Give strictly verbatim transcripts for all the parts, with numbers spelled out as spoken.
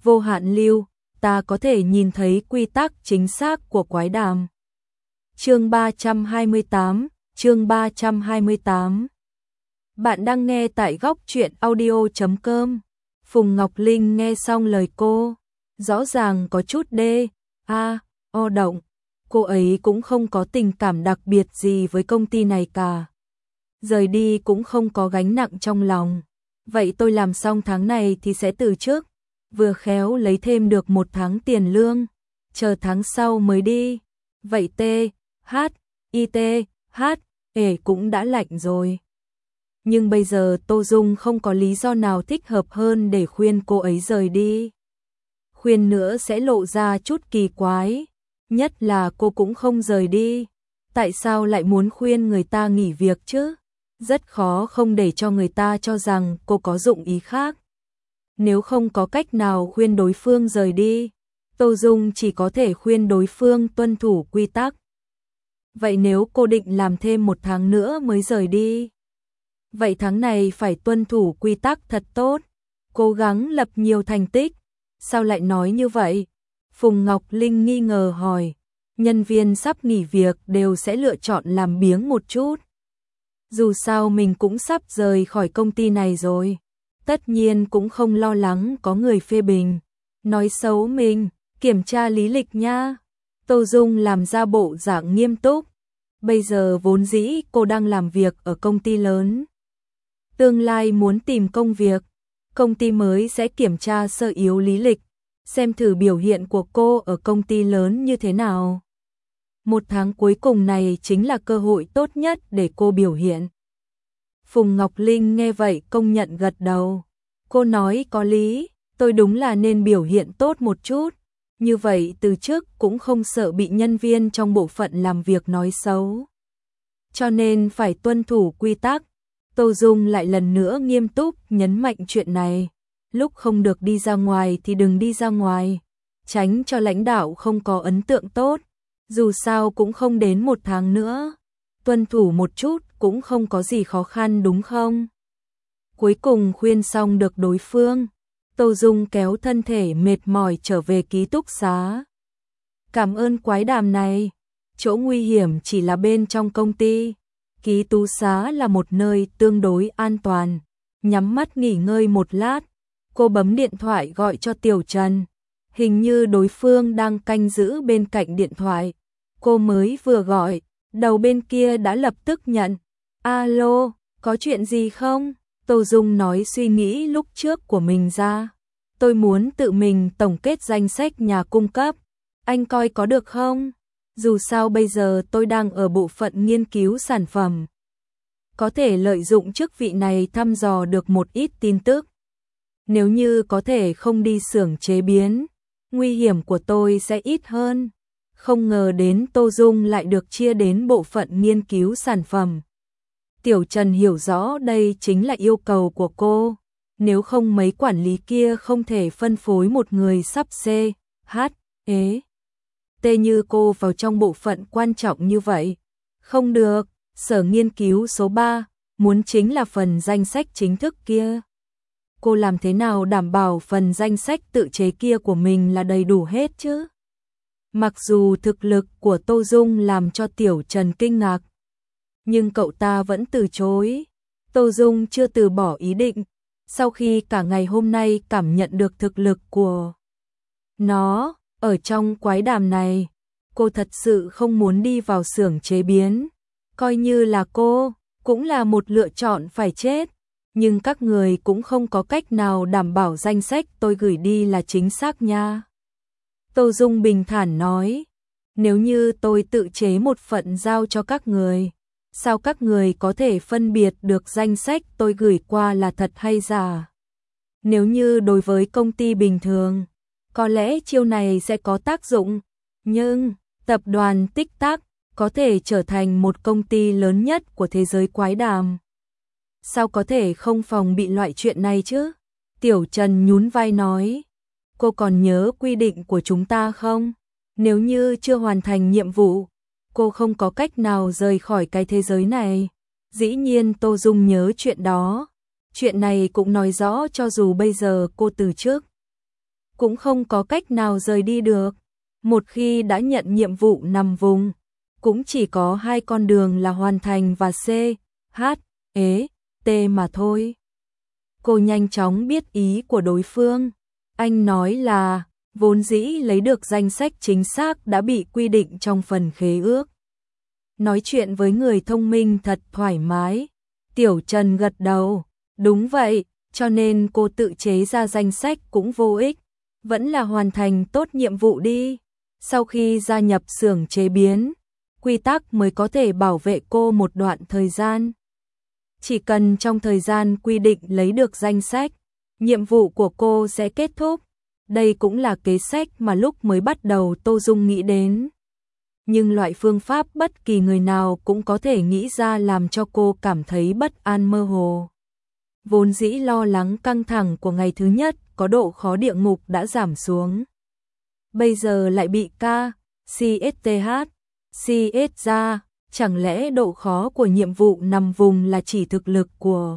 vô hạn lưu, ta có thể nhìn thấy quy tắc chính xác của quái đàm. Chương ba trăm hai mươi tám, chương ba trăm hai mươi tám. Bạn đang nghe tại góc truyện audio chấm com. Phùng Ngọc Linh nghe xong lời cô, rõ ràng có chút đê, a, o động. Cô ấy cũng không có tình cảm đặc biệt gì với công ty này cả. Rời đi cũng không có gánh nặng trong lòng. Vậy tôi làm xong tháng này thì sẽ từ chức, vừa khéo lấy thêm được một tháng tiền lương, chờ tháng sau mới đi. Vậy T, H, I T, H, ể cũng đã lạnh rồi. Nhưng bây giờ Tô Dung không có lý do nào thích hợp hơn để khuyên cô ấy rời đi. Khuyên nữa sẽ lộ ra chút kỳ quái, nhất là cô cũng không rời đi. Tại sao lại muốn khuyên người ta nghỉ việc chứ? Rất khó không để cho người ta cho rằng cô có dụng ý khác. Nếu không có cách nào khuyên đối phương rời đi, Tô Dung chỉ có thể khuyên đối phương tuân thủ quy tắc. Vậy nếu cô định làm thêm một tháng nữa mới rời đi, vậy tháng này phải tuân thủ quy tắc thật tốt, cố gắng lập nhiều thành tích. Sao lại nói như vậy? Phùng Ngọc Linh nghi ngờ hỏi. Nhân viên sắp nghỉ việc đều sẽ lựa chọn làm biếng một chút. Dù sao mình cũng sắp rời khỏi công ty này rồi, tất nhiên cũng không lo lắng có người phê bình, nói xấu mình, kiểm tra lý lịch nha. Tô Dung làm ra bộ dạng nghiêm túc. Bây giờ vốn dĩ cô đang làm việc ở công ty lớn. Tương lai muốn tìm công việc, công ty mới sẽ kiểm tra sơ yếu lý lịch, xem thử biểu hiện của cô ở công ty lớn như thế nào. Một tháng cuối cùng này chính là cơ hội tốt nhất để cô biểu hiện. Phùng Ngọc Linh nghe vậy công nhận gật đầu. Cô nói có lý, tôi đúng là nên biểu hiện tốt một chút. Như vậy từ trước cũng không sợ bị nhân viên trong bộ phận làm việc nói xấu. Cho nên phải tuân thủ quy tắc. Tô Dung lại lần nữa nghiêm túc nhấn mạnh chuyện này. Lúc không được đi ra ngoài thì đừng đi ra ngoài, tránh cho lãnh đạo không có ấn tượng tốt. Dù sao cũng không đến một tháng nữa, tuân thủ một chút cũng không có gì khó khăn đúng không? Cuối cùng khuyên xong được đối phương, Tô Dung kéo thân thể mệt mỏi trở về ký túc xá. Cảm ơn quái đàm này, chỗ nguy hiểm chỉ là bên trong công ty, ký túc xá là một nơi tương đối an toàn. Nhắm mắt nghỉ ngơi một lát, cô bấm điện thoại gọi cho Tiểu Trần. Hình như đối phương đang canh giữ bên cạnh điện thoại. Cô mới vừa gọi, đầu bên kia đã lập tức nhận. Alo, có chuyện gì không? Tô Dung nói suy nghĩ lúc trước của mình ra. Tôi muốn tự mình tổng kết danh sách nhà cung cấp. Anh coi có được không? Dù sao bây giờ tôi đang ở bộ phận nghiên cứu sản phẩm. Có thể lợi dụng chức vị này thăm dò được một ít tin tức. Nếu như có thể không đi xưởng chế biến, nguy hiểm của tôi sẽ ít hơn. Không ngờ đến Tô Dung lại được chia đến bộ phận nghiên cứu sản phẩm. Tiểu Trần hiểu rõ đây chính là yêu cầu của cô. Nếu không mấy quản lý kia không thể phân phối một người sắp C, H, E, T như cô vào trong bộ phận quan trọng như vậy. Không được, sở nghiên cứu số ba, muốn chính là phần danh sách chính thức kia. Cô làm thế nào đảm bảo phần danh sách tự chế kia của mình là đầy đủ hết chứ? Mặc dù thực lực của Tô Dung làm cho Tiểu Trần kinh ngạc, nhưng cậu ta vẫn từ chối. Tô Dung chưa từ bỏ ý định. Sau khi cả ngày hôm nay cảm nhận được thực lực của nó, ở trong quái đàm này, cô thật sự không muốn đi vào xưởng chế biến. Coi như là cô, cũng là một lựa chọn phải chết. Nhưng các người cũng không có cách nào đảm bảo danh sách tôi gửi đi là chính xác nha. Tô Dung bình thản nói, nếu như tôi tự chế một phần giao cho các người, sao các người có thể phân biệt được danh sách tôi gửi qua là thật hay giả? Nếu như đối với công ty bình thường, có lẽ chiêu này sẽ có tác dụng, nhưng tập đoàn Tích Tắc có thể trở thành một công ty lớn nhất của thế giới quái đàm. Sao có thể không phòng bị loại chuyện này chứ? Tiểu Trần nhún vai nói, cô còn nhớ quy định của chúng ta không? Nếu như chưa hoàn thành nhiệm vụ, cô không có cách nào rời khỏi cái thế giới này. Dĩ nhiên Tô Dung nhớ chuyện đó. Chuyện này cũng nói rõ cho dù bây giờ cô từ chức, cũng không có cách nào rời đi được. Một khi đã nhận nhiệm vụ nằm vùng, cũng chỉ có hai con đường là hoàn thành và C, H, E, T mà thôi. Cô nhanh chóng biết ý của đối phương. Anh nói là, vốn dĩ lấy được danh sách chính xác đã bị quy định trong phần khế ước. Nói chuyện với người thông minh thật thoải mái. Tiểu Trần gật đầu, đúng vậy, cho nên cô tự chế ra danh sách cũng vô ích, vẫn là hoàn thành tốt nhiệm vụ đi. Sau khi gia nhập xưởng chế biến, quy tắc mới có thể bảo vệ cô một đoạn thời gian. Chỉ cần trong thời gian quy định lấy được danh sách, nhiệm vụ của cô sẽ kết thúc. Đây cũng là kế sách mà lúc mới bắt đầu Tô Dung nghĩ đến. Nhưng loại phương pháp bất kỳ người nào cũng có thể nghĩ ra làm cho cô cảm thấy bất an mơ hồ. Vốn dĩ lo lắng căng thẳng của ngày thứ nhất có độ khó địa ngục đã giảm xuống. Bây giờ lại bị K, C S T H, C S ra, chẳng lẽ độ khó của nhiệm vụ nằm vùng là chỉ thực lực của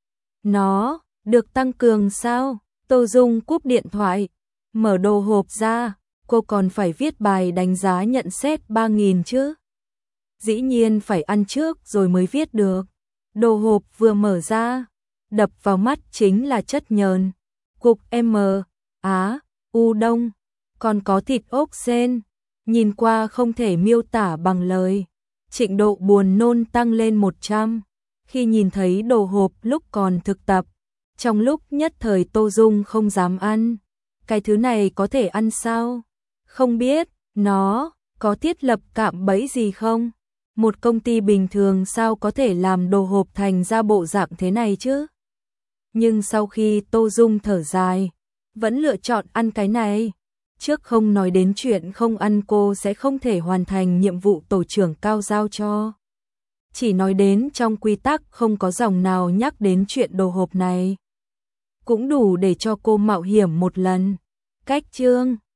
nó được tăng cường sao? Tô Dung cúp điện thoại, mở đồ hộp ra, cô còn phải viết bài đánh giá nhận xét ba nghìn chứ. Dĩ nhiên phải ăn trước rồi mới viết được. Đồ hộp vừa mở ra, đập vào mắt chính là chất nhờn, cục M, Á, U đông, còn có thịt ốc sên, nhìn qua không thể miêu tả bằng lời. Trịnh độ buồn nôn tăng lên một trăm, khi nhìn thấy đồ hộp lúc còn thực tập. Trong lúc nhất thời Tô Dung không dám ăn. Cái thứ này có thể ăn sao? Không biết, nó có thiết lập cạm bẫy gì không? Một công ty bình thường sao có thể làm đồ hộp thành ra bộ dạng thế này chứ? Nhưng sau khi Tô Dung thở dài, vẫn lựa chọn ăn cái này. Trước không nói đến chuyện không ăn cô sẽ không thể hoàn thành nhiệm vụ tổ trưởng cao giao cho. Chỉ nói đến trong quy tắc không có dòng nào nhắc đến chuyện đồ hộp này. Cũng đủ để cho cô mạo hiểm một lần. Cách chương